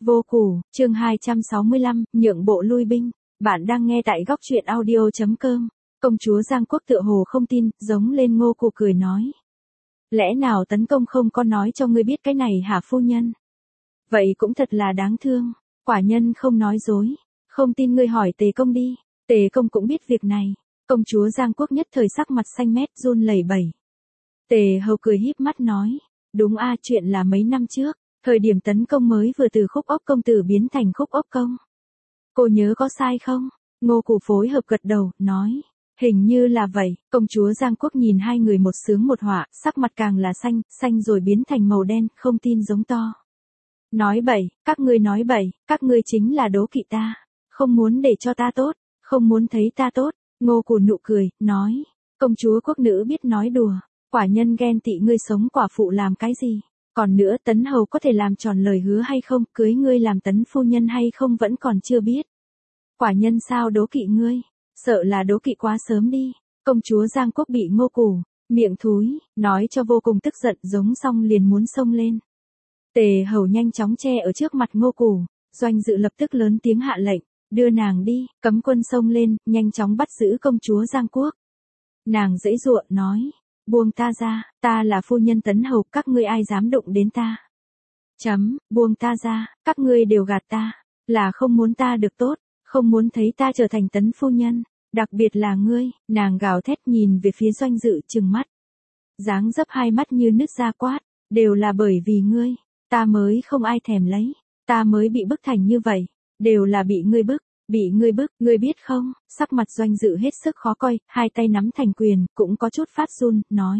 Vô Củ, chương 265, nhượng bộ lui binh. Bạn đang nghe tại góc truyện audio.com. Công chúa Giang Quốc tựa hồ không tin, giống lên Ngô Củ cười nói. Lẽ nào tấn công không có nói cho ngươi biết cái này hả phu nhân? Vậy cũng thật là đáng thương. Quả nhân không nói dối. Không tin ngươi hỏi Tề Công đi. Tề Công cũng biết việc này. Công chúa Giang Quốc nhất thời sắc mặt xanh mét run lẩy bẩy. Tề Hầu cười híp mắt nói. Đúng a, chuyện là mấy năm trước. Thời điểm tấn công mới vừa từ Khúc Ốc công tử biến thành Khúc Ốc công. Cô nhớ có sai không? Ngô Củ phối hợp gật đầu, nói. Hình như là vậy. Công chúa Giang Quốc nhìn hai người một sướng một họa, sắc mặt càng là xanh, xanh rồi biến thành màu đen, không tin giống to. Nói bậy, các ngươi nói bậy, các ngươi chính là đố kỵ ta. Không muốn để cho ta tốt, không muốn thấy ta tốt. Ngô Củ nụ cười, nói. Công chúa quốc nữ biết nói đùa. Quả nhân ghen tị ngươi sống quả phụ làm cái gì? Còn nữa Tấn Hầu có thể làm tròn lời hứa hay không, cưới ngươi làm tấn phu nhân hay không vẫn còn chưa biết. Quả nhân sao đố kỵ ngươi, sợ là đố kỵ quá sớm đi. Công chúa Giang Quốc bị Ngô Củ, miệng thúi, nói cho vô cùng tức giận giống xong liền muốn xông lên. Tề Hầu nhanh chóng che ở trước mặt Ngô Củ, Doanh Dự lập tức lớn tiếng hạ lệnh, đưa nàng đi, cấm quân xông lên, nhanh chóng bắt giữ công chúa Giang Quốc. Nàng giãy giụa nói. Buông ta ra, ta là phu nhân Tấn Hầu, các ngươi ai dám đụng đến ta. Buông ta ra, các ngươi đều gạt ta, là không muốn ta được tốt, không muốn thấy ta trở thành tấn phu nhân, đặc biệt là ngươi, nàng gào thét nhìn về phía Doanh Dự trừng mắt. Dáng dấp hai mắt như nứt ra quát, đều là bởi vì ngươi, ta mới không ai thèm lấy, ta mới bị bức thành như vậy, đều là bị ngươi bức. Bị ngươi bức, ngươi biết không? Sắc mặt Doanh Dự hết sức khó coi, hai tay nắm thành quyền, cũng có chút phát run, nói.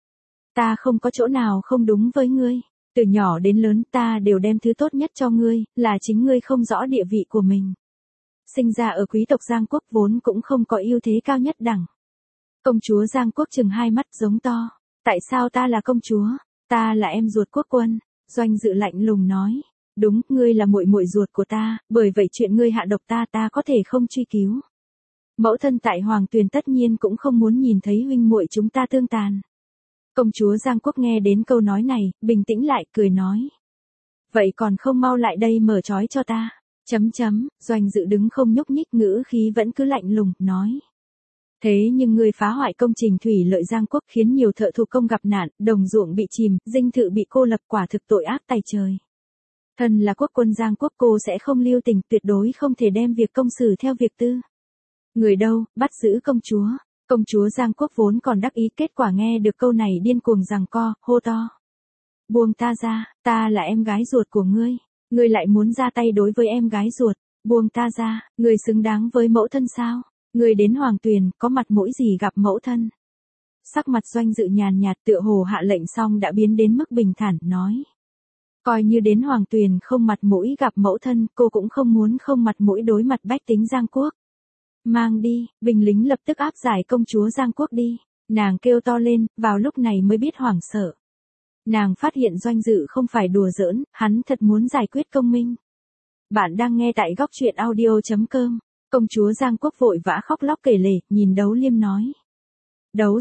Ta không có chỗ nào không đúng với ngươi. Từ nhỏ đến lớn ta đều đem thứ tốt nhất cho ngươi, là chính ngươi không rõ địa vị của mình. Sinh ra ở quý tộc Giang Quốc vốn cũng không có ưu thế cao nhất đẳng. Công chúa Giang Quốc trừng hai mắt giống to. Tại sao ta là công chúa? Ta là em ruột quốc quân. Doanh Dự lạnh lùng nói. Đúng, ngươi là muội muội ruột của ta, bởi vậy chuyện ngươi hạ độc ta có thể không truy cứu. Mẫu thân tại Hoàng Tuyền tất nhiên cũng không muốn nhìn thấy huynh muội chúng ta tương tàn. Công chúa Giang Quốc nghe đến câu nói này, bình tĩnh lại, cười nói. Vậy còn không mau lại đây mở trói cho ta. Doanh Dự đứng không nhúc nhích, ngữ khí vẫn cứ lạnh lùng, nói. Thế nhưng ngươi phá hoại công trình thủy lợi Giang Quốc khiến nhiều thợ thủ công gặp nạn, đồng ruộng bị chìm, dinh thự bị cô lập, quả thực tội ác tày trời. Thần là quốc quân Giang Quốc, cô sẽ không lưu tình, tuyệt đối không thể đem việc công xử theo việc tư. Người đâu, bắt giữ công chúa. Công chúa Giang Quốc vốn còn đắc ý, kết quả nghe được câu này điên cuồng giằng co, hô to. Buông ta ra, ta là em gái ruột của ngươi. Ngươi lại muốn ra tay đối với em gái ruột. Buông ta ra, ngươi xứng đáng với mẫu thân sao? Ngươi đến Hoàng Tuyền, có mặt mũi gì gặp mẫu thân? Sắc mặt Doanh Dự nhàn nhạt, tựa hồ hạ lệnh xong đã biến đến mức bình thản, nói. Coi như đến Hoàng Tuyền không mặt mũi gặp mẫu thân, cô cũng không muốn không mặt mũi đối mặt bách tính Giang Quốc. Mang đi, binh lính lập tức áp giải công chúa Giang Quốc đi. Nàng kêu to lên, vào lúc này mới biết hoảng sợ. Nàng phát hiện Doanh Dự không phải đùa giỡn, hắn thật muốn giải quyết công minh. Bạn đang nghe tại góc truyện audio.com. Công chúa Giang Quốc vội vã khóc lóc kể lể, nhìn Đấu Liêm nói. Đấu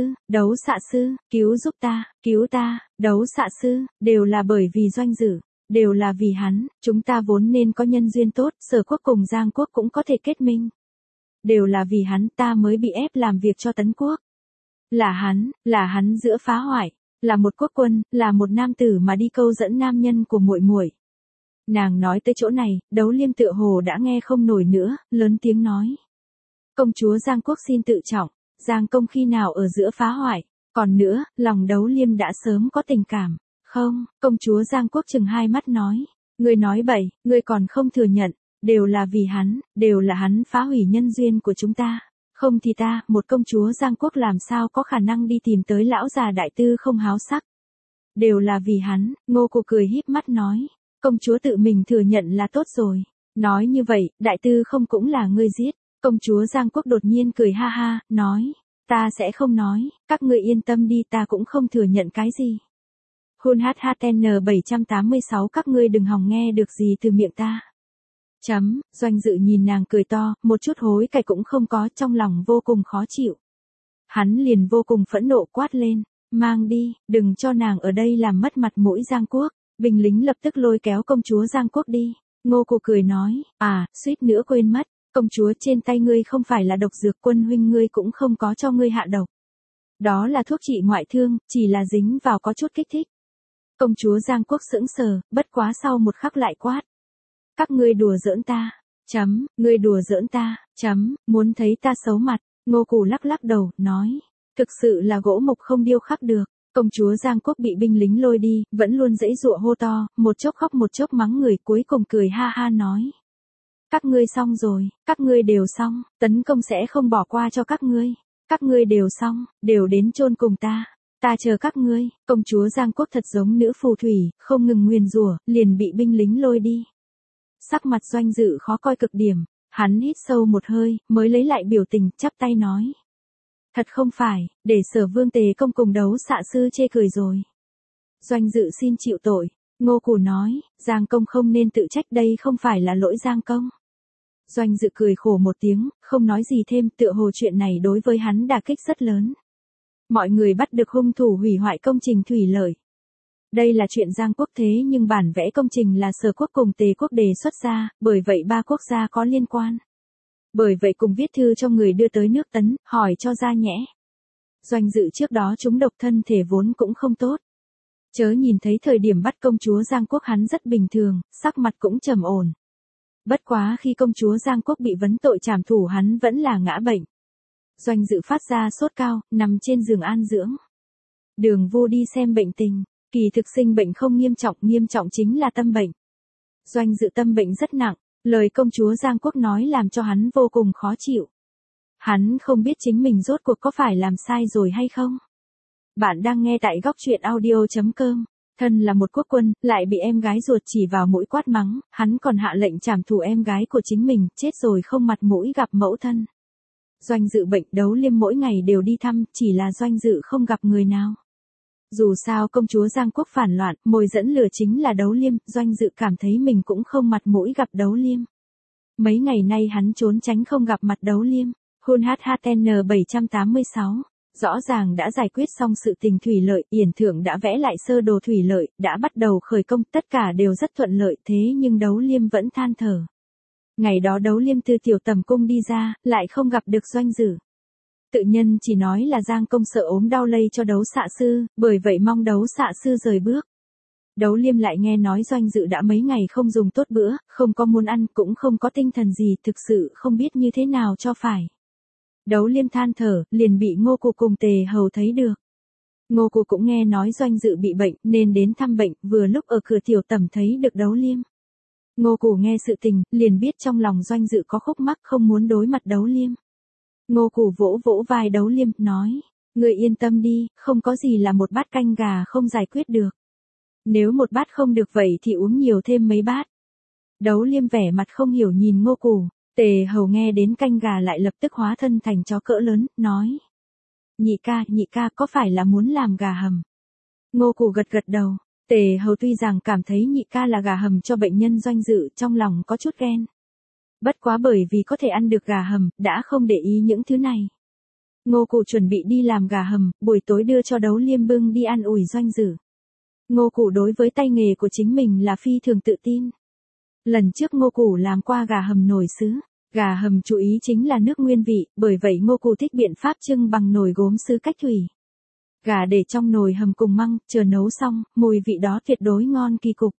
xạ sư, cứu giúp ta, cứu ta, Đấu xạ sư, đều là bởi vì Doanh Dự, đều là vì hắn, chúng ta vốn nên có nhân duyên tốt, Sở Quốc cùng Giang Quốc cũng có thể kết minh. Đều là vì hắn ta mới bị ép làm việc cho Tấn Quốc. Là hắn giữa phá hoại, là một quốc quân, là một nam tử mà đi câu dẫn nam nhân của muội muội. Nàng nói tới chỗ này, Đấu Liêm tựa hồ đã nghe không nổi nữa, lớn tiếng nói. Công chúa Giang Quốc xin tự trọng. Giang công khi nào ở giữa phá hoại, còn nữa, lòng Đấu Liêm đã sớm có tình cảm. Không, công chúa Giang Quốc trừng hai mắt nói. Ngươi nói bậy, ngươi còn không thừa nhận, đều là vì hắn, đều là hắn phá hủy nhân duyên của chúng ta. Không thì ta, một công chúa Giang Quốc làm sao có khả năng đi tìm tới lão già đại tư không háo sắc. Đều là vì hắn, Ngô Củ cười híp mắt nói. Công chúa tự mình thừa nhận là tốt rồi. Nói như vậy, đại tư không cũng là ngươi giết. Công chúa Giang Quốc đột nhiên cười ha ha, nói, ta sẽ không nói, các ngươi yên tâm đi, ta cũng không thừa nhận cái gì. Hun HHN 786, các ngươi đừng hòng nghe được gì từ miệng ta. Doanh Dự nhìn nàng cười to, một chút hối cải cũng không có, trong lòng vô cùng khó chịu. Hắn liền vô cùng phẫn nộ quát lên, mang đi, đừng cho nàng ở đây làm mất mặt mũi Giang Quốc. Binh lính lập tức lôi kéo công chúa Giang Quốc đi. Ngô Cù cười nói, suýt nữa quên mất, công chúa trên tay ngươi không phải là độc dược, quân huynh ngươi cũng không có cho ngươi hạ độc. Đó là thuốc trị ngoại thương, chỉ là dính vào có chút kích thích. Công chúa Giang Quốc sững sờ, bất quá sau một khắc lại quát. Các ngươi đùa giỡn ta, ngươi đùa giỡn ta, muốn thấy ta xấu mặt. Ngô Cù lắc lắc đầu, nói, thực sự là gỗ mục không điêu khắc được. Công chúa Giang Quốc bị binh lính lôi đi, vẫn luôn giãy giụa hô to, một chốc khóc một chốc mắng người, cuối cùng cười ha ha nói. Các ngươi xong rồi, các ngươi đều xong, tấn công sẽ không bỏ qua cho các ngươi. Các ngươi đều xong, đều đến chôn cùng ta. Ta chờ các ngươi. Công chúa Giang Quốc thật giống nữ phù thủy, không ngừng nguyền rủa, liền bị binh lính lôi đi. Sắc mặt Doanh Dự khó coi cực điểm, hắn hít sâu một hơi, mới lấy lại biểu tình, chắp tay nói. Thật không phải, để Sở Vương Tề Công cùng đấu xạ sư chê cười rồi. Doanh Dự xin chịu tội. Ngô Cù nói, Giang Công không nên tự trách, đây không phải là lỗi Giang Công. Doanh Dự cười khổ một tiếng, không nói gì thêm, tựa hồ chuyện này đối với hắn đả kích rất lớn. Mọi người bắt được hung thủ hủy hoại công trình thủy lợi. Đây là chuyện Giang Quốc thế nhưng bản vẽ công trình là Sở Quốc cùng Tề Quốc đề xuất ra, bởi vậy ba quốc gia có liên quan. Bởi vậy cùng viết thư cho người đưa tới nước Tấn, hỏi cho ra nhẽ. Doanh Dự trước đó trúng độc, thân thể vốn cũng không tốt. Chớ nhìn thấy thời điểm bắt công chúa Giang Quốc hắn rất bình thường, sắc mặt cũng trầm ổn. Bất quá khi công chúa Giang Quốc bị vấn tội trảm thủ hắn vẫn là ngã bệnh. Doanh Dự phát ra sốt cao, nằm trên giường an dưỡng. Đường Vu đi xem bệnh tình, kỳ thực sinh bệnh không nghiêm trọng chính là tâm bệnh. Doanh Dự tâm bệnh rất nặng, lời công chúa Giang Quốc nói làm cho hắn vô cùng khó chịu. Hắn không biết chính mình rốt cuộc có phải làm sai rồi hay không. Bạn đang nghe tại góc truyện audio.com. Thân là một quốc quân, lại bị em gái ruột chỉ vào mũi quát mắng, hắn còn hạ lệnh trảm thủ em gái của chính mình, chết rồi không mặt mũi gặp mẫu thân. Doanh Dự bệnh, Đấu Liêm mỗi ngày đều đi thăm, chỉ là Doanh Dự không gặp người nào. Dù sao công chúa Giang Quốc phản loạn, mồi dẫn lửa chính là Đấu Liêm, Doanh Dự cảm thấy mình cũng không mặt mũi gặp Đấu Liêm. Mấy ngày nay hắn trốn tránh không gặp mặt Đấu Liêm. Hun HHN 786. Rõ ràng đã giải quyết xong sự tình thủy lợi, Yển Thượng đã vẽ lại sơ đồ thủy lợi, đã bắt đầu khởi công, tất cả đều rất thuận lợi, thế nhưng Đấu Liêm vẫn than thở. Ngày đó Đấu Liêm từ tiểu tầm cung đi ra, lại không gặp được Doanh Dự. Tự nhân chỉ nói là Giang Công sợ ốm đau lây cho đấu xạ sư, bởi vậy mong đấu xạ sư rời bước. Đấu Liêm lại nghe nói Doanh Dự đã mấy ngày không dùng tốt bữa, không có muốn ăn, cũng không có tinh thần gì, thực sự không biết như thế nào cho phải. Đấu Liêm than thở, liền bị Ngô Cù cùng Tề Hầu thấy được. Ngô Cù cũng nghe nói Doanh Dự bị bệnh, nên đến thăm bệnh, vừa lúc ở cửa tiểu tầm thấy được Đấu Liêm. Ngô Cù nghe sự tình, liền biết trong lòng Doanh Dự có khúc mắc, không muốn đối mặt Đấu Liêm. Ngô Cù vỗ vỗ vai Đấu Liêm, nói, người yên tâm đi, không có gì là một bát canh gà không giải quyết được. Nếu một bát không được vậy thì uống nhiều thêm mấy bát. Đấu Liêm vẻ mặt không hiểu nhìn Ngô Cù. Tề Hầu nghe đến canh gà lại lập tức hóa thân thành chó cỡ lớn, nói. Nhị ca có phải là muốn làm gà hầm? Ngô Cù gật gật đầu. Tề Hầu tuy rằng cảm thấy nhị ca là gà hầm cho bệnh nhân Doanh Dự, trong lòng có chút ghen. Bất quá bởi vì có thể ăn được gà hầm, đã không để ý những thứ này. Ngô Cù chuẩn bị đi làm gà hầm, buổi tối đưa cho Đấu Liêm bưng đi ăn ủi Doanh Dự. Ngô Cù đối với tay nghề của chính mình là phi thường tự tin. Lần trước Ngô Cù làm qua gà hầm nồi sứ. Gà hầm chú ý chính là nước nguyên vị, bởi vậy Ngô Cù thích biện pháp trưng bằng nồi gốm sứ cách thủy. Gà để trong nồi hầm cùng măng, chờ nấu xong, mùi vị đó tuyệt đối ngon kỳ cục.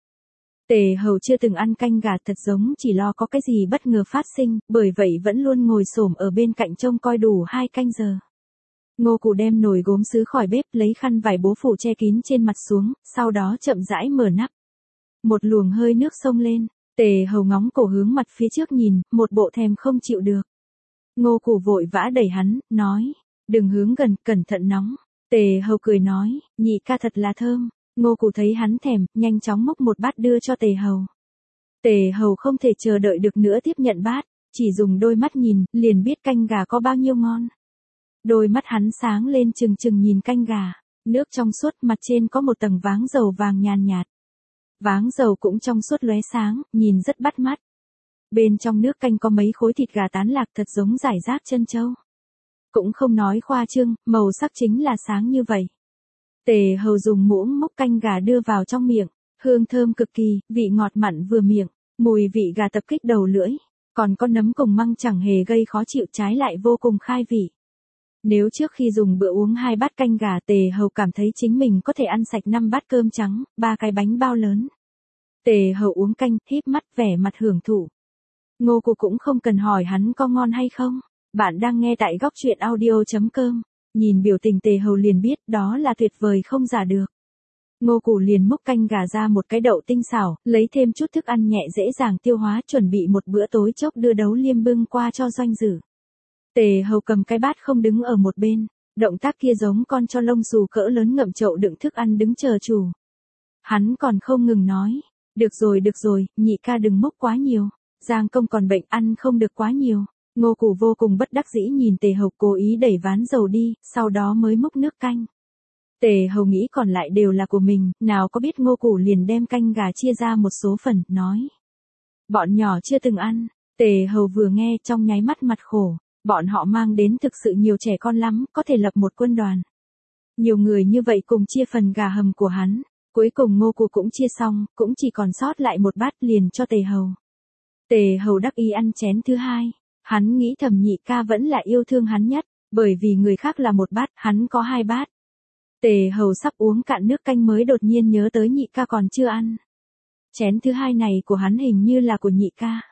Tề Hầu chưa từng ăn canh gà, thật giống chỉ lo có cái gì bất ngờ phát sinh, bởi vậy vẫn luôn ngồi xổm ở bên cạnh trông coi đủ 2 canh giờ. Ngô Cù đem nồi gốm sứ khỏi bếp, lấy khăn vải bố phủ che kín trên mặt xuống, sau đó chậm rãi mở nắp. Một luồng hơi nước xông lên. Tề Hầu ngóng cổ hướng mặt phía trước nhìn, một bộ thèm không chịu được. Ngô Cù vội vã đẩy hắn, nói, đừng hướng gần, cẩn thận nóng. Tề Hầu cười nói, nhị ca thật là thơm. Ngô Cù thấy hắn thèm, nhanh chóng múc một bát đưa cho Tề Hầu. Tề Hầu không thể chờ đợi được nữa tiếp nhận bát, chỉ dùng đôi mắt nhìn, liền biết canh gà có bao nhiêu ngon. Đôi mắt hắn sáng lên trừng trừng nhìn canh gà, nước trong suốt, mặt trên có một tầng váng dầu vàng nhàn nhạt. Váng dầu cũng trong suốt lóe sáng, nhìn rất bắt mắt. Bên trong nước canh có mấy khối thịt gà tán lạc thật giống rải rác chân châu. Cũng không nói khoa trương, màu sắc chính là sáng như vậy. Tề Hầu dùng muỗng múc canh gà đưa vào trong miệng, Hương thơm cực kỳ, vị ngọt mặn vừa miệng, mùi vị gà tập kích đầu lưỡi, còn có nấm cùng măng chẳng hề gây khó chịu, trái lại vô cùng khai vị. Nếu trước khi dùng bữa uống 2 bát canh gà, Tề Hầu cảm thấy chính mình có thể ăn sạch 5 bát cơm trắng, 3 cái bánh bao lớn. Tề Hầu uống canh, híp mắt vẻ mặt hưởng thụ. Ngô Cụ cũng không cần hỏi hắn có ngon hay không. Bạn đang nghe tại góc truyện audio.com. Nhìn biểu tình Tề Hầu liền biết đó là tuyệt vời không giả được. Ngô Cụ liền múc canh gà ra một cái đậu tinh xảo, lấy thêm chút thức ăn nhẹ dễ dàng tiêu hóa, chuẩn bị một bữa tối chốc đưa Đấu Liêm bưng qua cho Doanh Dữ. Tề Hầu cầm cái bát không đứng ở một bên, động tác kia giống con cho lông xù cỡ lớn ngậm chậu đựng thức ăn đứng chờ chủ. Hắn còn không ngừng nói, được rồi, nhị ca đừng múc quá nhiều, Giang công còn bệnh ăn không được quá nhiều. Ngô Cụ vô cùng bất đắc dĩ nhìn Tề Hầu cố ý đẩy ván dầu đi, sau đó mới múc nước canh. Tề Hầu nghĩ còn lại đều là của mình, nào có biết Ngô Cụ liền đem canh gà chia ra một số phần, nói. Bọn nhỏ chưa từng ăn, Tề Hầu vừa nghe trong nháy mắt mặt khổ, bọn họ mang đến thực sự nhiều trẻ con lắm, có thể lập một quân đoàn. Nhiều người như vậy cùng chia phần gà hầm của hắn, cuối cùng Ngô Cụ cũng chia xong, cũng chỉ còn sót lại một bát liền cho Tề Hầu. Tề Hầu đắc ý ăn chén thứ hai, hắn nghĩ thầm nhị ca vẫn là yêu thương hắn nhất, bởi vì người khác là một bát, hắn có 2 bát. Tề Hầu sắp uống cạn nước canh mới đột nhiên nhớ tới nhị ca còn chưa ăn. Chén thứ hai này của hắn hình như là của nhị ca.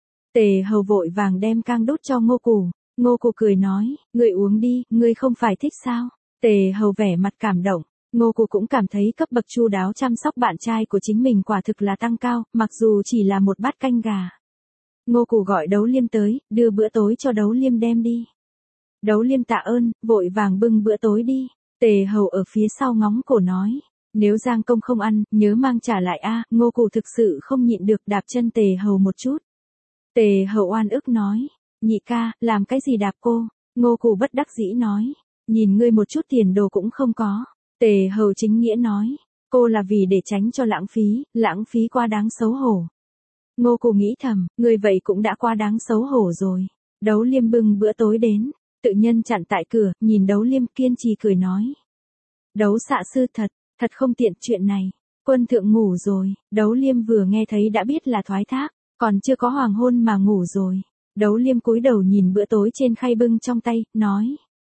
Tề Hầu vội vàng đem cang đút cho Ngô Cụ. Ngô Cụ cười nói, ngươi uống đi, ngươi không phải thích sao? Tề Hầu vẻ mặt cảm động. Ngô Cụ cũng cảm thấy cấp bậc chu đáo chăm sóc bạn trai của chính mình quả thực là tăng cao, mặc dù chỉ là một bát canh gà. Ngô Cụ gọi Đấu Liêm tới, đưa bữa tối cho Đấu Liêm đem đi. Đấu Liêm tạ ơn, vội vàng bưng bữa tối đi. Tề Hầu ở phía sau ngóng cổ nói, nếu Giang công không ăn, nhớ mang trả lại a. Ngô Cụ thực sự không nhịn được đạp chân Tề Hầu một chút. Tề Hầu oan ức nói, nhị ca, làm cái gì đạp cô? Ngô Cụ bất đắc dĩ nói, nhìn ngươi một chút tiền đồ cũng không có. Tề Hầu chính nghĩa nói, cô là vì để tránh cho lãng phí quá đáng xấu hổ. Ngô Cụ nghĩ thầm, người vậy cũng đã quá đáng xấu hổ rồi. Đấu Liêm bưng bữa tối đến, tự nhân chặn tại cửa, nhìn Đấu Liêm kiên trì cười nói. Đấu xạ sư thật không tiện chuyện này. Quân thượng ngủ rồi, Đấu Liêm vừa nghe thấy đã biết là thoái thác, còn chưa có hoàng hôn mà ngủ rồi. Đấu Liêm cúi đầu nhìn bữa tối trên khay bưng trong tay, nói.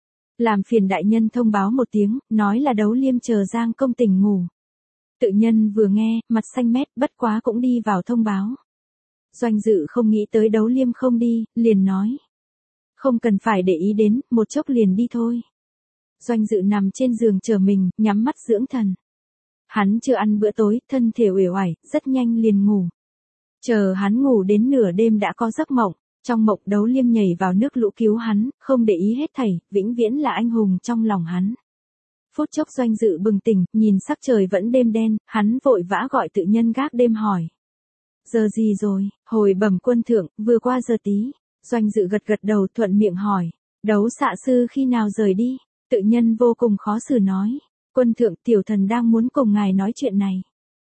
Làm phiền đại nhân thông báo một tiếng, nói là Đấu Liêm chờ Giang công tỉnh ngủ. Tự nhân vừa nghe, mặt xanh mét, bất quá cũng đi vào thông báo. Doanh Dữ không nghĩ tới Đấu Liêm không đi, liền nói. Không cần phải để ý đến, một chốc liền đi thôi. Doanh Dữ nằm trên giường chờ mình, nhắm mắt dưỡng thần. Hắn chưa ăn bữa tối, thân thể uể oải, rất nhanh liền ngủ. Chờ hắn ngủ đến nửa đêm đã có giấc mộng, trong mộng Đấu Liêm nhảy vào nước lũ cứu hắn, không để ý hết thảy, vĩnh viễn là anh hùng trong lòng hắn. Phút chốc Doanh Dữ bừng tỉnh, nhìn sắc trời vẫn đêm đen, hắn vội vã gọi tự nhân gác đêm hỏi. Giờ gì rồi? Hồi bẩm quân thượng, vừa qua giờ tí. Doanh Dữ gật đầu thuận miệng hỏi. Đấu xạ sư khi nào rời đi? Tự nhân vô cùng khó xử nói. Quân thượng, tiểu thần đang muốn cùng ngài nói chuyện này.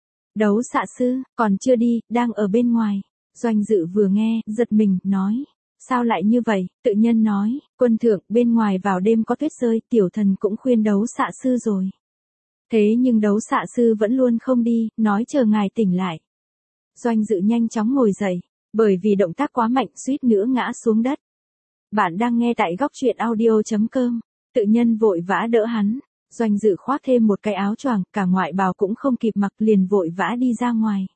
Đấu xạ sư, còn chưa đi, đang ở bên ngoài. Doanh Dữ vừa nghe, giật mình, nói. Sao lại như vậy? Tự nhân nói, quân thượng, bên ngoài vào đêm có tuyết rơi, tiểu thần cũng khuyên đấu xạ sư rồi. Thế nhưng đấu xạ sư vẫn luôn không đi, nói chờ ngài tỉnh lại. Doanh Dữ nhanh chóng ngồi dậy, bởi vì động tác quá mạnh suýt nữa ngã xuống đất. Bạn đang nghe tại góc truyện audio.com. Tự nhân vội vã đỡ hắn. Doanh Dữ khoác thêm một cái áo choàng, cả ngoại bào cũng không kịp mặc liền vội vã đi ra ngoài.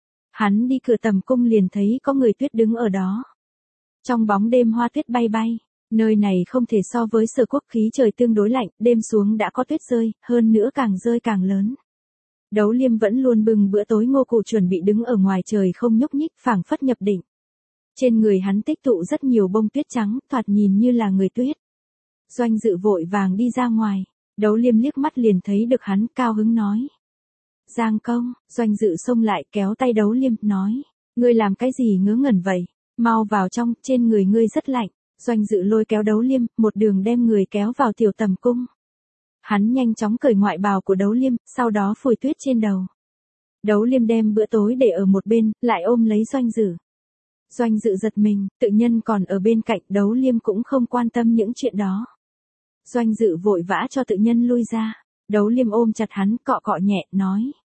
Hắn đi cửa tầm cung liền thấy có người tuyết đứng ở đó. Trong bóng đêm hoa tuyết bay bay, nơi này không thể so với Sở Quốc, khí trời tương đối lạnh, đêm xuống đã có tuyết rơi, hơn nữa càng rơi càng lớn. Đấu Liêm vẫn luôn bưng bữa tối, Ngô Cụ chuẩn bị đứng ở ngoài trời không nhúc nhích, phảng phất nhập định. Trên người hắn tích tụ rất nhiều bông tuyết trắng, thoạt nhìn như là người tuyết. Doanh Dữ vội vàng đi ra ngoài, Đấu Liêm liếc mắt liền thấy được hắn, cao hứng nói. Giang công. Doanh Dữ xông lại kéo tay Đấu Liêm, nói. Ngươi làm cái gì ngớ ngẩn vậy? Mau vào trong, trên người ngươi rất lạnh. Doanh Dữ lôi kéo Đấu Liêm, một đường đem người kéo vào tiểu tầm cung. Hắn nhanh chóng cởi ngoại bào của Đấu Liêm, sau đó phủi tuyết trên đầu. Đấu Liêm đem bữa tối để ở một bên, lại ôm lấy Doanh Dữ. Doanh Dữ giật mình, tự nhân còn ở bên cạnh, Đấu Liêm cũng không quan tâm những chuyện đó. Doanh Dữ vội vã cho tự nhân lui ra. Đấu Liêm ôm chặt hắn, cọ cọ nhẹ, nói.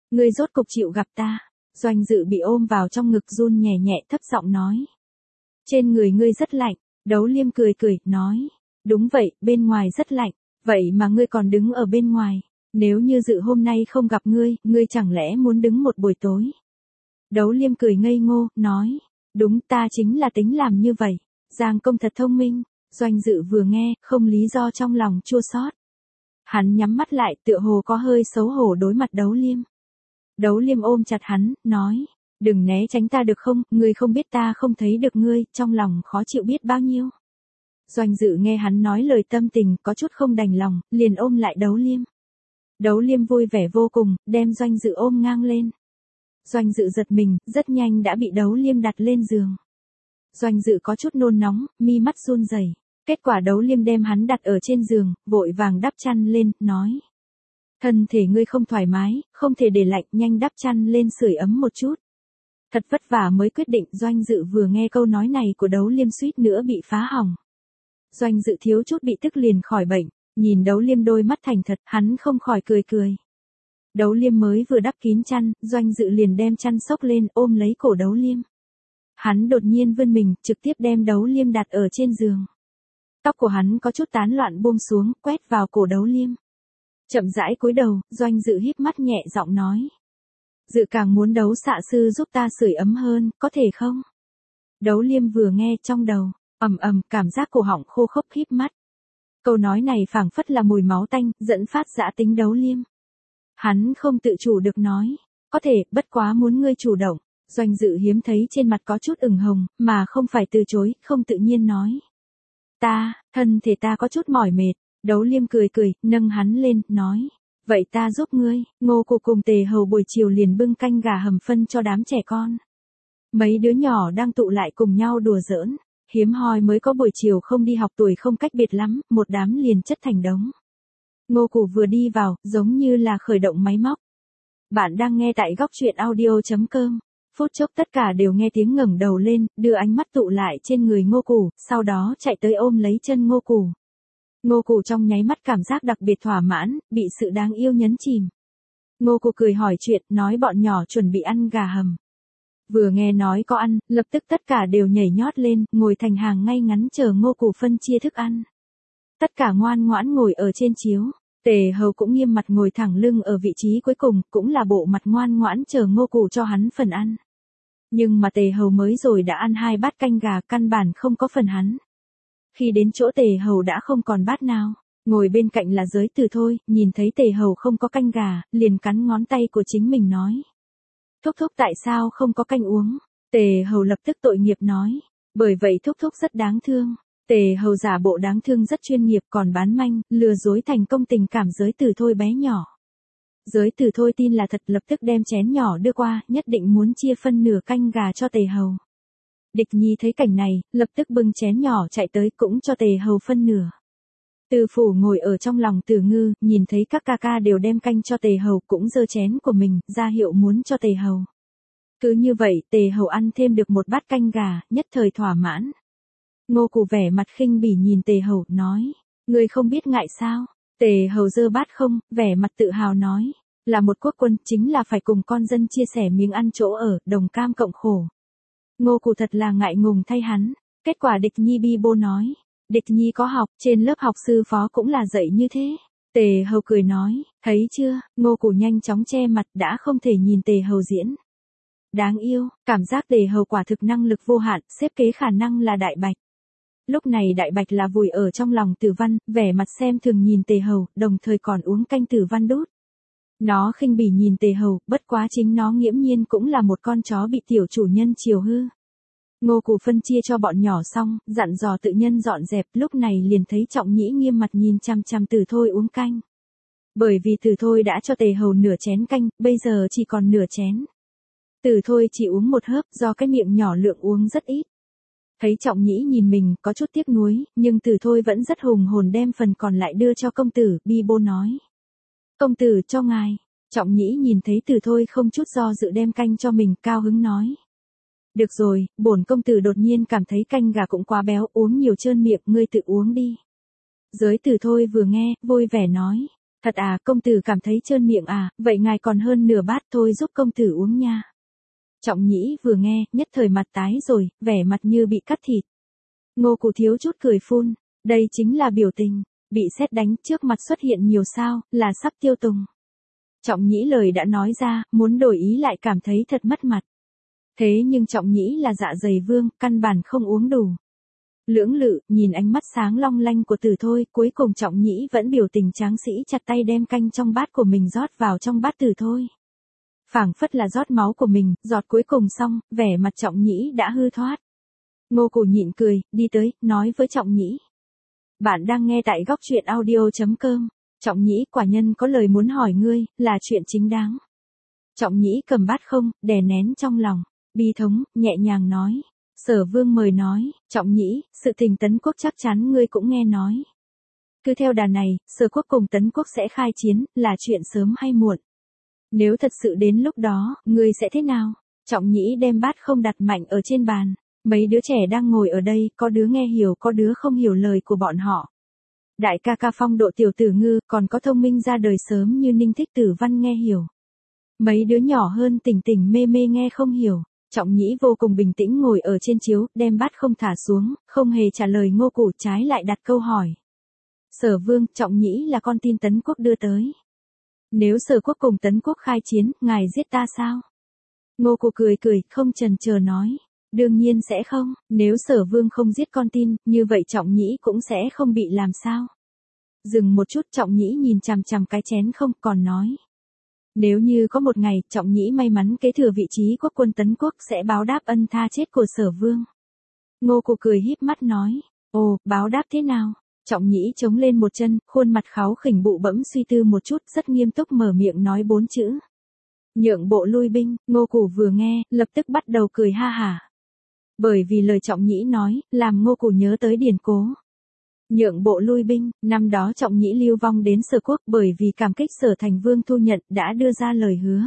Ngươi rốt cục chịu gặp ta. Doanh Dự bị ôm vào trong ngực run nhẹ nhẹ thấp giọng nói. Trên người ngươi rất lạnh. Đấu Liêm cười cười, nói. Đúng vậy, bên ngoài rất lạnh. Vậy mà ngươi còn đứng ở bên ngoài. Nếu như Dự hôm nay không gặp ngươi, ngươi chẳng lẽ muốn đứng một buổi tối? Đấu Liêm cười ngây ngô, nói. Đúng, ta chính là tính làm như vậy. Giang công thật thông minh. Doanh Dự vừa nghe, không lý do trong lòng chua xót. Hắn nhắm mắt lại, tựa hồ có hơi xấu hổ đối mặt Đấu Liêm. Đấu Liêm ôm chặt hắn, nói. Đừng né tránh ta được không, ngươi không biết ta không thấy được ngươi, trong lòng khó chịu biết bao nhiêu. Doanh Dự nghe hắn nói lời tâm tình, có chút không đành lòng, liền ôm lại Đấu Liêm. Đấu Liêm vui vẻ vô cùng, đem Doanh Dự ôm ngang lên. Doanh Dự giật mình, rất nhanh đã bị Đấu Liêm đặt lên giường. Doanh Dự có chút nôn nóng, mi mắt run rẩy. Kết quả Đấu Liêm đem hắn đặt ở trên giường, vội vàng đắp chăn lên, nói. Thân thể ngươi không thoải mái, không thể để lạnh, nhanh đắp chăn lên sưởi ấm một chút. Thật vất vả mới quyết định. Doanh Dự vừa nghe câu nói này của Đấu Liêm suýt nữa bị phá hỏng. Doanh Dự thiếu chút bị tức liền khỏi bệnh, nhìn Đấu Liêm đôi mắt thành thật, hắn không khỏi cười cười. Đấu Liêm mới vừa đắp kín chăn, Doanh Dự liền đem chăn xốc lên ôm lấy cổ Đấu Liêm. Hắn đột nhiên vươn mình, trực tiếp đem Đấu Liêm đặt ở trên giường. Tóc của hắn có chút tán loạn buông xuống, quét vào cổ Đấu Liêm. Chậm rãi cúi đầu, Doanh Dự híp mắt nhẹ giọng nói. Dự càng muốn Đấu xạ sư giúp ta sưởi ấm hơn, có thể không? Đấu Liêm vừa nghe trong đầu, cảm giác cổ họng khô khốc híp mắt. Câu nói này phảng phất là mùi máu tanh, dẫn phát dã tính Đấu Liêm. Hắn không tự chủ được nói. Có thể, bất quá muốn ngươi chủ động. Doanh Dự hiếm thấy trên mặt có chút ửng hồng, mà không phải từ chối, không tự nhiên nói. Thân thể ta có chút mỏi mệt. Đấu Liêm cười cười, nâng hắn lên, nói. Vậy ta giúp ngươi. Ngô Cụ cùng Tề Hầu buổi chiều liền bưng canh gà hầm phân cho đám trẻ con. Mấy đứa nhỏ đang tụ lại cùng nhau đùa giỡn. Hiếm hoi mới có buổi chiều không đi học, tuổi không cách biệt lắm, một đám liền chất thành đống. Ngô Cụ vừa đi vào, giống như là khởi động máy móc. Bạn đang nghe tại góc truyện audio.com. Phút chốc tất cả đều nghe tiếng ngẩng đầu lên, đưa ánh mắt tụ lại trên người Ngô Cụ, sau đó chạy tới ôm lấy chân Ngô Cụ. Ngô Cụ trong nháy mắt cảm giác đặc biệt thỏa mãn, bị sự đáng yêu nhấn chìm. Ngô Cụ cười hỏi chuyện, nói bọn nhỏ chuẩn bị ăn gà hầm. Vừa nghe nói có ăn, lập tức tất cả đều nhảy nhót lên, ngồi thành hàng ngay ngắn chờ Ngô Cụ phân chia thức ăn. Tất cả ngoan ngoãn ngồi ở trên chiếu. Tề Hầu cũng nghiêm mặt ngồi thẳng lưng ở vị trí cuối cùng, cũng là bộ mặt ngoan ngoãn chờ Ngô Cụ cho hắn phần ăn. Nhưng mà Tề Hầu mới rồi đã ăn 2 bát canh gà, căn bản không có phần hắn. Khi đến chỗ Tề Hầu đã không còn bát nào, ngồi bên cạnh là Giới Từ thôi, nhìn thấy Tề Hầu không có canh gà, liền cắn ngón tay của chính mình nói. Thúc thúc tại sao không có canh uống? Tề Hầu lập tức tội nghiệp nói. Bởi vậy thúc thúc rất đáng thương. Tề Hầu giả bộ đáng thương rất chuyên nghiệp, còn bán manh, lừa dối thành công tình cảm Giới Từ thôi bé nhỏ. Giới Từ thôi tin là thật, lập tức đem chén nhỏ đưa qua, nhất định muốn chia phân nửa canh gà cho Tề Hầu. Địch Nhi thấy cảnh này, lập tức bưng chén nhỏ chạy tới cũng cho Tề Hầu phân nửa. Từ Phủ ngồi ở trong lòng Từ Ngư, nhìn thấy các ca ca đều đem canh cho Tề Hầu cũng giơ chén của mình, ra hiệu muốn cho Tề Hầu. Cứ như vậy, Tề Hầu ăn thêm được một bát canh gà, nhất thời thỏa mãn. Ngô Cụ vẻ mặt khinh bỉ nhìn Tề Hầu, nói. Ngươi không biết ngại sao? Tề Hầu giơ bát không, vẻ mặt tự hào nói. Là một quốc quân, chính là phải cùng con dân chia sẻ miếng ăn chỗ ở, đồng cam cộng khổ. Ngô Cụ thật là ngại ngùng thay hắn. Kết quả Địch Nhi bi bô nói. Địch Nhi có học, trên lớp học sư phó cũng là dạy như thế. Tề Hầu cười nói, thấy chưa, Ngô Cụ nhanh chóng che mặt, đã không thể nhìn Tề Hầu diễn. Đáng yêu, cảm giác Tề Hầu quả thực năng lực vô hạn, xếp kế khả năng là Đại Bạch. Lúc này Đại Bạch là vùi ở trong lòng Tử Văn, vẻ mặt xem thường nhìn Tề Hầu, đồng thời còn uống canh Tử Văn đút. Nó khinh bỉ nhìn Tề Hầu, bất quá chính nó nghiễm nhiên cũng là một con chó bị tiểu chủ nhân chiều hư. Ngô Cụ phân chia cho bọn nhỏ xong, dặn dò tự nhân dọn dẹp, lúc này liền thấy Trọng Nhĩ nghiêm mặt nhìn chằm chằm Từ Thôi uống canh. Bởi vì Từ Thôi đã cho Tề Hầu nửa chén canh, bây giờ chỉ còn nửa chén. Từ Thôi chỉ uống một hớp, do cái miệng nhỏ lượng uống rất ít. Thấy Trọng Nhĩ nhìn mình, có chút tiếc nuối, nhưng Từ Thôi vẫn rất hùng hồn đem phần còn lại đưa cho công tử, bi bô nói. Công tử cho ngài. Trọng Nhĩ nhìn thấy Từ Thôi không chút do dự đem canh cho mình, cao hứng nói. Được rồi, bổn công tử đột nhiên cảm thấy canh gà cũng quá béo, uống nhiều trơn miệng, ngươi tự uống đi. Giới Từ thôi vừa nghe, vui vẻ nói. Thật à, công tử cảm thấy trơn miệng à, vậy ngài còn hơn nửa bát thôi giúp công tử uống nha. Trọng Nhĩ vừa nghe, nhất thời mặt tái rồi, vẻ mặt như bị cắt thịt. Ngô Cụ thiếu chút cười phun, đây chính là biểu tình, bị sét đánh trước mặt xuất hiện nhiều sao, là sắp tiêu tùng. Trọng Nhĩ lời đã nói ra, muốn đổi ý lại cảm thấy thật mất mặt. Thế nhưng Trọng Nhĩ là dạ dày vương, căn bản không uống đủ. Lưỡng lự, nhìn ánh mắt sáng long lanh của Từ Thôi, cuối cùng Trọng Nhĩ vẫn biểu tình tráng sĩ chặt tay đem canh trong bát của mình rót vào trong bát Từ Thôi. Phảng phất là rót máu của mình, giọt cuối cùng xong, vẻ mặt Trọng Nhĩ đã hư thoát. Ngô Cụ nhịn cười, đi tới, nói với Trọng Nhĩ. Bạn đang nghe tại góc truyện audio.com. Trọng Nhĩ quả nhân có lời muốn hỏi ngươi, là chuyện chính đáng. Trọng Nhĩ cầm bát không, đè nén trong lòng, bi thống, nhẹ nhàng nói. Sở Vương mời nói, Trọng Nhĩ, sự tình Tấn Quốc chắc chắn ngươi cũng nghe nói. Cứ theo đà này, Sở Quốc cùng Tấn Quốc sẽ khai chiến, là chuyện sớm hay muộn. Nếu thật sự đến lúc đó, ngươi sẽ thế nào? Trọng Nhĩ đem bát không đặt mạnh ở trên bàn. Mấy đứa trẻ đang ngồi ở đây, có đứa nghe hiểu, có đứa không hiểu lời của bọn họ. Đại ca ca phong độ tiểu tử ngư, còn có thông minh ra đời sớm như Ninh Thích Tử Văn nghe hiểu. Mấy đứa nhỏ hơn tỉnh tỉnh mê mê nghe không hiểu. Trọng Nhĩ vô cùng bình tĩnh ngồi ở trên chiếu, đem bát không thả xuống, không hề trả lời Ngô Cụ, trái lại đặt câu hỏi. Sở Vương, Trọng Nhĩ là con tin Tấn Quốc đưa tới. Nếu Sở Quốc cùng Tấn Quốc khai chiến, ngài giết ta sao? Ngô Cụ cười cười, không chần chờ nói. Đương nhiên sẽ không, nếu Sở Vương không giết con tin, như vậy Trọng Nhĩ cũng sẽ không bị làm sao. Dừng một chút, Trọng Nhĩ nhìn chằm chằm cái chén không, còn nói. Nếu như có một ngày, Trọng Nhĩ may mắn kế thừa vị trí quốc quân Tấn Quốc sẽ báo đáp ân tha chết của Sở Vương. Ngô Cụ cười híp mắt nói. Ồ, báo đáp thế nào? Trọng Nhĩ chống lên một chân, khuôn mặt kháu khỉnh bụ bẫm suy tư một chút, rất nghiêm túc mở miệng nói 4 chữ. Nhượng bộ lui binh. Ngô Cụ vừa nghe, lập tức bắt đầu cười ha hả. Bởi vì lời Trọng Nhĩ nói, làm Ngô Cụ nhớ tới điển cố. Nhượng bộ lui binh, năm đó Trọng Nhĩ lưu vong đến Sở Quốc bởi vì cảm kích Sở Thành Vương thu nhận đã đưa ra lời hứa.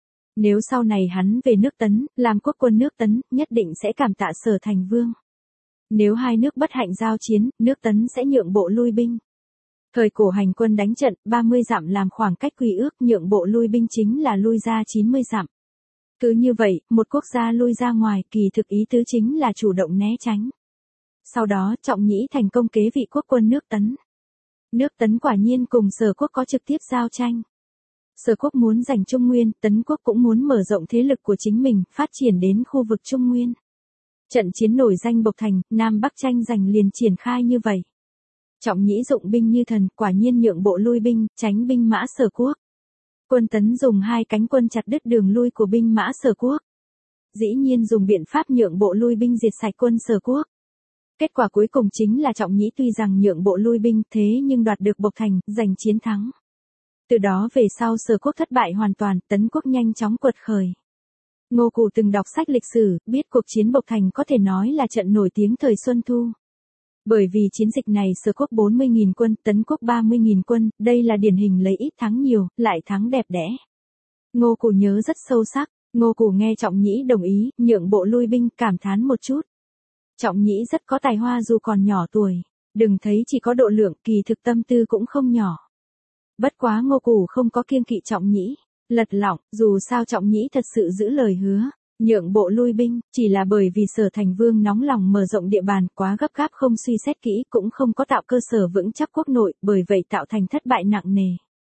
Nếu sau này hắn về nước Tấn, làm quốc quân nước Tấn, nhất định sẽ cảm tạ Sở Thành Vương. Nếu hai nước bất hạnh giao chiến, nước Tấn sẽ nhượng bộ lui binh. Thời cổ hành quân đánh trận, 30 dặm làm khoảng cách quy ước, nhượng bộ lui binh chính là lui ra 90 dặm. Cứ như vậy, một quốc gia lui ra ngoài, kỳ thực ý tứ chính là chủ động né tránh. Sau đó, Trọng Nhĩ thành công kế vị quốc quân nước Tấn. Nước Tấn quả nhiên cùng Sở Quốc có trực tiếp giao tranh. Sở Quốc muốn giành Trung Nguyên, Tấn Quốc cũng muốn mở rộng thế lực của chính mình, phát triển đến khu vực Trung Nguyên. Trận chiến nổi danh Bộc Thành, Nam Bắc tranh giành liền triển khai như vậy. Trọng Nhĩ dụng binh như thần, quả nhiên nhượng bộ lui binh, tránh binh mã Sở Quốc. Quân Tấn dùng 2 cánh quân chặt đứt đường lui của binh mã Sở Quốc. Dĩ nhiên dùng biện pháp nhượng bộ lui binh diệt sạch quân Sở Quốc. Kết quả cuối cùng chính là Trọng Nhĩ tuy rằng nhượng bộ lui binh thế nhưng đoạt được Bộc Thành, giành chiến thắng. Từ đó về sau Sở Quốc thất bại hoàn toàn, Tấn Quốc nhanh chóng quật khởi. Ngô Cụ từng đọc sách lịch sử, biết cuộc chiến Bộc Thành có thể nói là trận nổi tiếng thời Xuân Thu. Bởi vì chiến dịch này Sở Quốc 40.000 quân, Tấn Quốc 30.000 quân, đây là điển hình lấy ít thắng nhiều, lại thắng đẹp đẽ. Ngô Cụ nhớ rất sâu sắc, Ngô Cụ nghe Trọng Nhĩ đồng ý, nhượng bộ lui binh, cảm thán một chút. Trọng Nhĩ rất có tài hoa dù còn nhỏ tuổi, đừng thấy chỉ có độ lượng, kỳ thực tâm tư cũng không nhỏ. Bất quá Ngô Cụ không có kiêng kỵ Trọng Nhĩ, lật lọng, dù sao Trọng Nhĩ thật sự giữ lời hứa. Nhượng bộ lui binh, chỉ là bởi vì Sở Thành Vương nóng lòng mở rộng địa bàn, quá gấp gáp không suy xét kỹ, cũng không có tạo cơ sở vững chắc quốc nội, bởi vậy tạo thành thất bại nặng nề.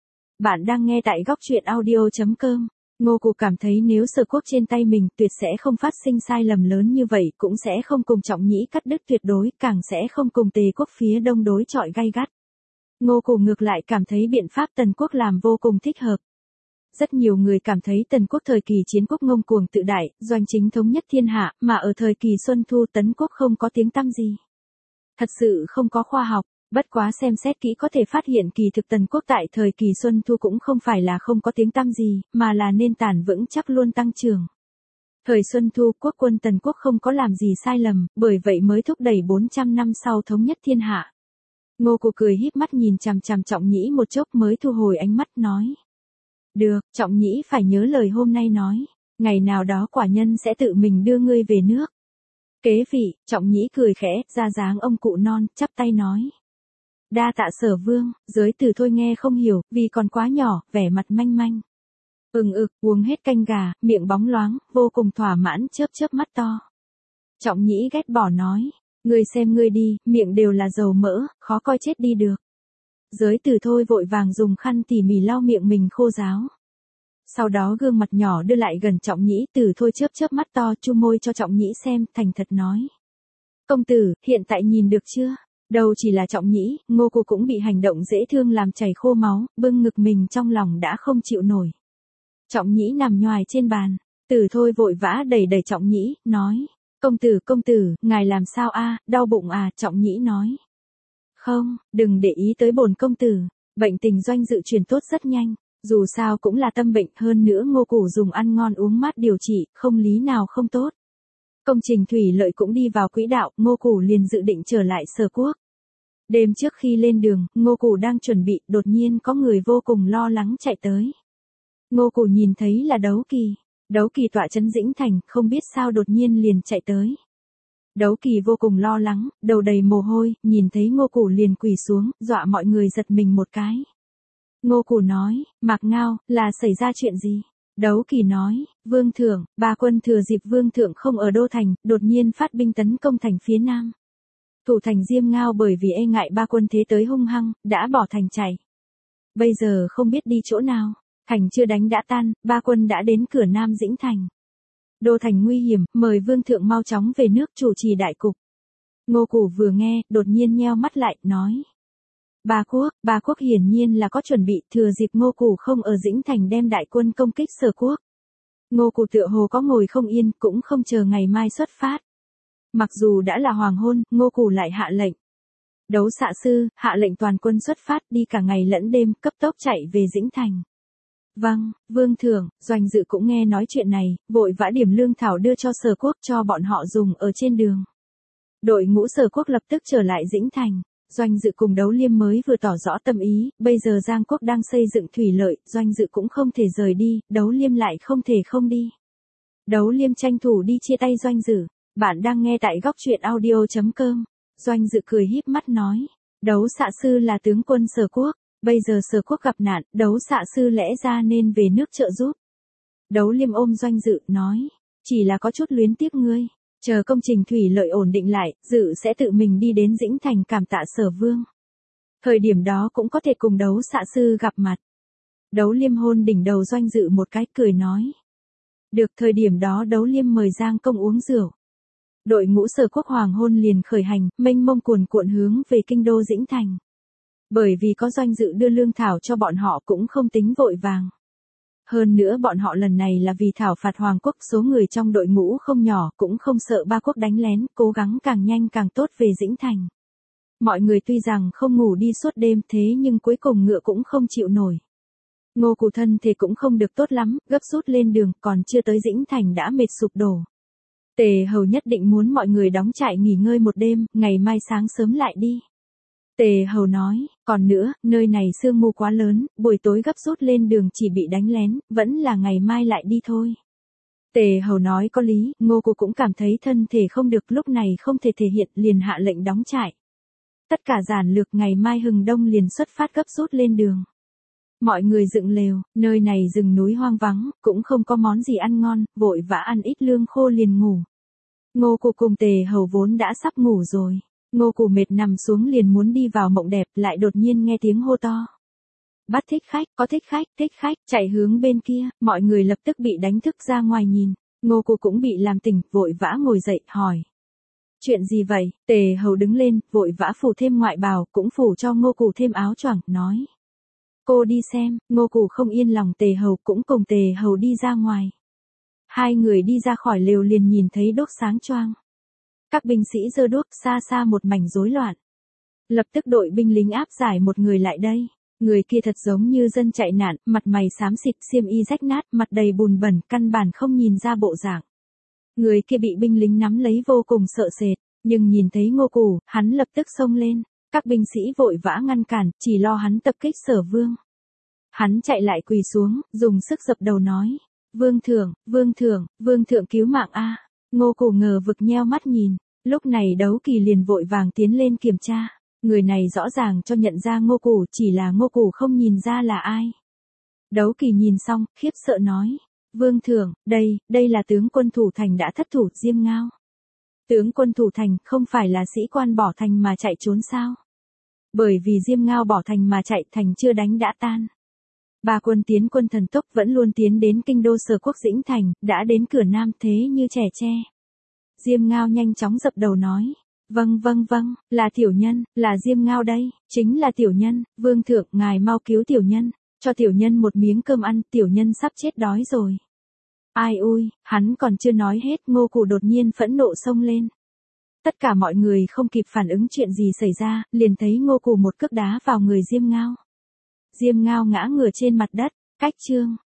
Bạn đang nghe tại góc truyện audio.com. Ngô Cụ cảm thấy nếu Sở Quốc trên tay mình tuyệt sẽ không phát sinh sai lầm lớn như vậy, cũng sẽ không cùng Trọng Nhĩ cắt đứt tuyệt đối, càng sẽ không cùng Tề Quốc phía đông đối chọi gay gắt. Ngô Cụ ngược lại cảm thấy biện pháp Tần Quốc làm vô cùng thích hợp. Rất nhiều người cảm thấy Tần Quốc thời kỳ chiến quốc ngông cuồng tự đại, doanh chính thống nhất thiên hạ, mà ở thời kỳ Xuân Thu Tấn Quốc không có tiếng tăm gì. Thật sự không có khoa học, bất quá xem xét kỹ có thể phát hiện kỳ thực Tần Quốc tại thời kỳ Xuân Thu cũng không phải là không có tiếng tăm gì, mà là nền tảng vững chắc luôn tăng trưởng. Thời Xuân Thu quốc quân Tần Quốc không có làm gì sai lầm, bởi vậy mới thúc đẩy 400 năm sau thống nhất thiên hạ. Ngô Cụ cười híp mắt nhìn chằm chằm Trọng Nhĩ một chốc mới thu hồi ánh mắt nói. Được, Trọng Nhĩ phải nhớ lời hôm nay nói, ngày nào đó quả nhân sẽ tự mình đưa ngươi về nước. Kế vị, Trọng Nhĩ cười khẽ, ra dáng ông cụ non, chắp tay nói. Đa tạ Sở Vương, giới từ thôi nghe không hiểu, vì còn quá nhỏ, vẻ mặt manh manh. Uống hết canh gà, miệng bóng loáng, vô cùng thỏa mãn chớp chớp mắt to. Trọng Nhĩ ghét bỏ nói, ngươi xem ngươi đi, miệng đều là dầu mỡ, khó coi chết đi được. Giới từ thôi vội vàng dùng khăn tỉ mỉ lau miệng mình khô ráo. Sau đó gương mặt nhỏ đưa lại gần Trọng Nhĩ, từ thôi chớp chớp mắt to chu môi cho Trọng Nhĩ xem, thành thật nói. Công tử, hiện tại nhìn được chưa? Đâu chỉ là Trọng Nhĩ, Ngô Cù cũng bị hành động dễ thương làm chảy khô máu, bưng ngực mình trong lòng đã không chịu nổi. Trọng Nhĩ nằm nhoài trên bàn, từ thôi vội vã đẩy đẩy Trọng Nhĩ, nói. Công tử, ngài làm sao a? Đau bụng à? Trọng Nhĩ nói. Không, đừng để ý tới bổn công tử, bệnh tình Doanh Dự chuyển tốt rất nhanh, dù sao cũng là tâm bệnh, hơn nữa Ngô Cù dùng ăn ngon uống mát điều trị, không lý nào không tốt. Công trình thủy lợi cũng đi vào quỹ đạo, Ngô Cù liền dự định trở lại Sở Quốc. Đêm trước khi lên đường, Ngô Cù đang chuẩn bị, đột nhiên có người vô cùng lo lắng chạy tới. Ngô Cù nhìn thấy là Đấu Kỳ tọa trấn Dĩnh Thành, không biết sao đột nhiên liền chạy tới. Đấu Kỳ vô cùng lo lắng, đầu đầy mồ hôi, nhìn thấy Ngô Cù liền quỳ xuống, dọa mọi người giật mình một cái. Ngô Cù nói, Mạc Ngao, là xảy ra chuyện gì? Đấu Kỳ nói, Vương Thượng, ba quân thừa dịp Vương Thượng không ở Đô Thành, đột nhiên phát binh tấn công thành phía Nam. Thủ thành Diêm Ngao bởi vì e ngại ba quân thế tới hung hăng, đã bỏ thành chạy. Bây giờ không biết đi chỗ nào, thành chưa đánh đã tan, ba quân đã đến cửa Nam Dĩnh Thành. Đô Thành nguy hiểm, mời Vương Thượng mau chóng về nước chủ trì đại cục. Ngô Cù vừa nghe, đột nhiên nheo mắt lại, nói. Ba quốc hiển nhiên là có chuẩn bị, thừa dịp Ngô Cù không ở Dĩnh Thành đem đại quân công kích Sở Quốc. Ngô Cù tựa hồ có ngồi không yên, cũng không chờ ngày mai xuất phát. Mặc dù đã là hoàng hôn, Ngô Cù lại hạ lệnh. Đấu xạ sư, hạ lệnh toàn quân xuất phát, đi cả ngày lẫn đêm, cấp tốc chạy về Dĩnh Thành. Vâng, Vương Thượng, Doanh Dự cũng nghe nói chuyện này, vội vã điểm lương thảo đưa cho Sở Quốc cho bọn họ dùng ở trên đường. Đội ngũ Sở Quốc lập tức trở lại Dĩnh Thành. Doanh Dự cùng Đấu Liêm mới vừa tỏ rõ tâm ý, bây giờ Giang Quốc đang xây dựng thủy lợi, Doanh Dự cũng không thể rời đi, Đấu Liêm lại không thể không đi. Đấu Liêm tranh thủ đi chia tay Doanh Dự. Bạn đang nghe tại góc truyện audio.com. Doanh Dự cười híp mắt nói, Đấu xạ sư là tướng quân Sở Quốc, bây giờ Sở Quốc gặp nạn, Đấu xạ sư lẽ ra nên về nước trợ giúp. Đấu Liêm ôm Doanh Dự, nói, chỉ là có chút luyến tiếc ngươi, chờ công trình thủy lợi ổn định lại, Dự sẽ tự mình đi đến Dĩnh Thành cảm tạ Sở Vương. Thời điểm đó cũng có thể cùng Đấu xạ sư gặp mặt. Đấu Liêm hôn đỉnh đầu Doanh Dự một cái, cười nói. Được, thời điểm đó Đấu Liêm mời Giang Công uống rượu. Đội ngũ Sở Quốc hoàng hôn liền khởi hành, mênh mông cuồn cuộn hướng về kinh đô Dĩnh Thành. Bởi vì có Doanh Dự đưa lương thảo cho bọn họ cũng không tính vội vàng. Hơn nữa bọn họ lần này là vì thảo phạt Hoàng quốc, số người trong đội ngũ không nhỏ, cũng không sợ ba quốc đánh lén, cố gắng càng nhanh càng tốt về Dĩnh Thành. Mọi người tuy rằng không ngủ đi suốt đêm, thế nhưng cuối cùng ngựa cũng không chịu nổi. Ngô Cù thân thể cũng không được tốt lắm, gấp rút lên đường, còn chưa tới Dĩnh Thành đã mệt sụp đổ. Tề Hầu nhất định muốn mọi người đóng trại nghỉ ngơi một đêm, ngày mai sáng sớm lại đi. Tề Hầu nói, còn nữa, nơi này sương mù quá lớn, buổi tối gấp rút lên đường chỉ bị đánh lén, vẫn là ngày mai lại đi thôi. Tề Hầu nói có lý, Ngô Cù cũng cảm thấy thân thể không được, lúc này không thể thể hiện, liền hạ lệnh đóng trại. Tất cả giản lược, ngày mai hừng đông liền xuất phát gấp rút lên đường. Mọi người dựng lều, nơi này rừng núi hoang vắng, cũng không có món gì ăn ngon, vội vã ăn ít lương khô liền ngủ. Ngô Cù cùng Tề Hầu vốn đã sắp ngủ rồi. Ngô Cù mệt nằm xuống liền muốn đi vào mộng đẹp, lại đột nhiên nghe tiếng hô to. Bắt thích khách, có thích khách, chạy hướng bên kia, mọi người lập tức bị đánh thức ra ngoài nhìn. Ngô Cù cũng bị làm tỉnh, vội vã ngồi dậy, hỏi. Chuyện gì vậy? Tề Hầu đứng lên, vội vã phủ thêm ngoại bào, cũng phủ cho Ngô Cù thêm áo choàng, nói. Cô đi xem, Ngô Cù không yên lòng, Tề Hầu cũng cùng Tề Hầu đi ra ngoài. Hai người đi ra khỏi lều liền nhìn thấy đốt sáng choang. Các binh sĩ giơ đuốc, xa xa một mảnh rối loạn. Lập tức đội binh lính áp giải một người lại đây. Người kia thật giống như dân chạy nạn, mặt mày xám xịt, xiêm y rách nát, mặt đầy bùn bẩn, căn bản không nhìn ra bộ dạng. Người kia bị binh lính nắm lấy vô cùng sợ sệt, nhưng nhìn thấy Ngô Cù, hắn lập tức xông lên. Các binh sĩ vội vã ngăn cản, chỉ lo hắn tập kích Sở Vương. Hắn chạy lại quỳ xuống, dùng sức dập đầu nói. Vương thượng cứu mạng a. Ngô Cù ngờ vực nheo mắt nhìn. Lúc này Đấu Kỳ liền vội vàng tiến lên kiểm tra. Người này rõ ràng cho nhận ra Ngô Củ, chỉ là Ngô Củ không nhìn ra là ai. Đấu Kỳ nhìn xong, khiếp sợ nói. Vương thượng, đây là tướng quân thủ thành đã thất thủ, Diêm Ngao. Tướng quân thủ thành không phải là sĩ quan bỏ thành mà chạy trốn sao? Bởi vì Diêm Ngao bỏ thành mà chạy, thành chưa đánh đã tan. Ba quân tiến quân thần tốc vẫn luôn tiến đến kinh đô Sở Quốc Dĩnh Thành, đã đến cửa Nam thế như trẻ tre. Diêm Ngao nhanh chóng dập đầu nói. Vâng, là tiểu nhân, là Diêm Ngao đây, chính là tiểu nhân, vương thượng, ngài mau cứu tiểu nhân, cho tiểu nhân một miếng cơm ăn, tiểu nhân sắp chết đói rồi. Ai ui, hắn còn chưa nói hết, Ngô Củ đột nhiên phẫn nộ xông lên. Tất cả mọi người không kịp phản ứng chuyện gì xảy ra, liền thấy Ngô Củ một cước đá vào người Diêm Ngao. Diêm Ngao ngã ngửa trên mặt đất, cách chương.